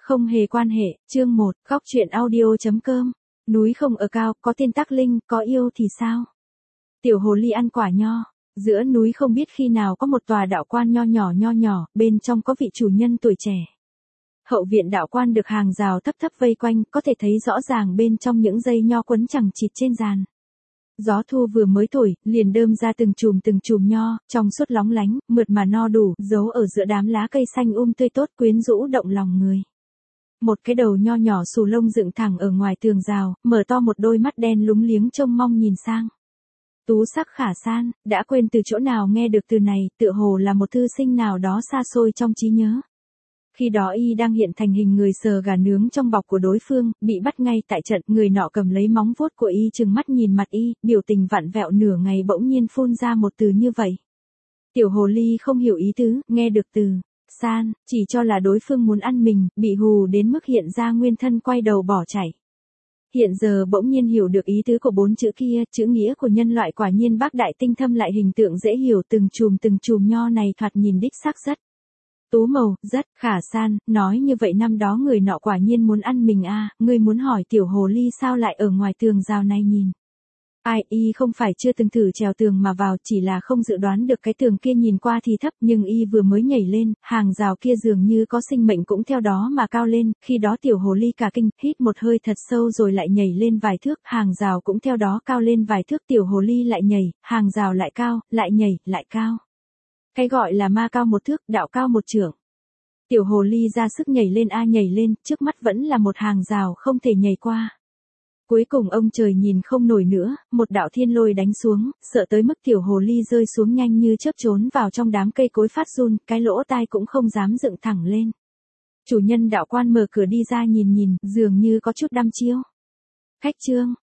Không hề quan hệ, chương 1, góc truyện audio.com. Núi không ở cao, có tiên tắc linh, có yêu thì sao? Tiểu hồ ly ăn quả nho. Giữa núi không biết khi nào có một tòa đạo quan nho nhỏ, bên trong có vị chủ nhân tuổi trẻ. Hậu viện đạo quan được hàng rào thấp thấp vây quanh, có thể thấy rõ ràng bên trong những dây nho quấn chằng chịt trên giàn. Gió thu vừa mới thổi, liền đơm ra từng chùm nho, trong suốt lóng lánh, mượt mà no đủ, giấu ở giữa đám lá cây xanh tươi tốt quyến rũ động lòng người. Một cái đầu nho nhỏ xù lông dựng thẳng ở ngoài tường rào, mở to một đôi mắt đen lúng liếng trông mong nhìn sang. Tú sắc khả san, đã quên từ chỗ nào nghe được từ này, tựa hồ là một thư sinh nào đó xa xôi trong trí nhớ. Khi đó y đang hiện thành hình người sờ gà nướng trong bọc của đối phương, bị bắt ngay tại trận, người nọ cầm lấy móng vuốt của y trừng mắt nhìn mặt y, biểu tình vặn vẹo nửa ngày bỗng nhiên phun ra một từ như vậy. Tiểu hồ ly không hiểu ý tứ, nghe được từ san, chỉ cho là đối phương muốn ăn mình, bị hù đến mức hiện ra nguyên thân quay đầu bỏ chạy. Hiện giờ bỗng nhiên hiểu được ý tứ của 4 chữ kia, chữ nghĩa của nhân loại quả nhiên bác đại tinh thâm lại hình tượng dễ hiểu, từng chùm nho này thoạt nhìn đích xác rất tú màu, rất khả san, nói như vậy năm đó người nọ quả nhiên muốn ăn mình a. Ngươi muốn hỏi tiểu hồ ly sao lại ở ngoài tường rào này nhìn. Ai, y không phải chưa từng thử trèo tường mà vào, chỉ là không dự đoán được cái tường kia nhìn qua thì thấp, nhưng y vừa mới nhảy lên, hàng rào kia dường như có sinh mệnh cũng theo đó mà cao lên, khi đó tiểu hồ ly cả kinh, hít một hơi thật sâu rồi lại nhảy lên vài thước, hàng rào cũng theo đó cao lên vài thước, tiểu hồ ly lại nhảy, hàng rào lại cao, lại nhảy, lại cao. Cái gọi là ma cao 1 thước, đạo cao 1 trượng. Tiểu hồ ly ra sức nhảy lên, trước mắt vẫn là một hàng rào không thể nhảy qua. Cuối cùng ông trời nhìn không nổi nữa, một đạo thiên lôi đánh xuống, sợ tới mức tiểu hồ ly rơi xuống nhanh như chớp trốn vào trong đám cây cối phát run, cái lỗ tai cũng không dám dựng thẳng lên. Chủ nhân đạo quan mở cửa đi ra nhìn, dường như có chút đăm chiêu. Khách trương,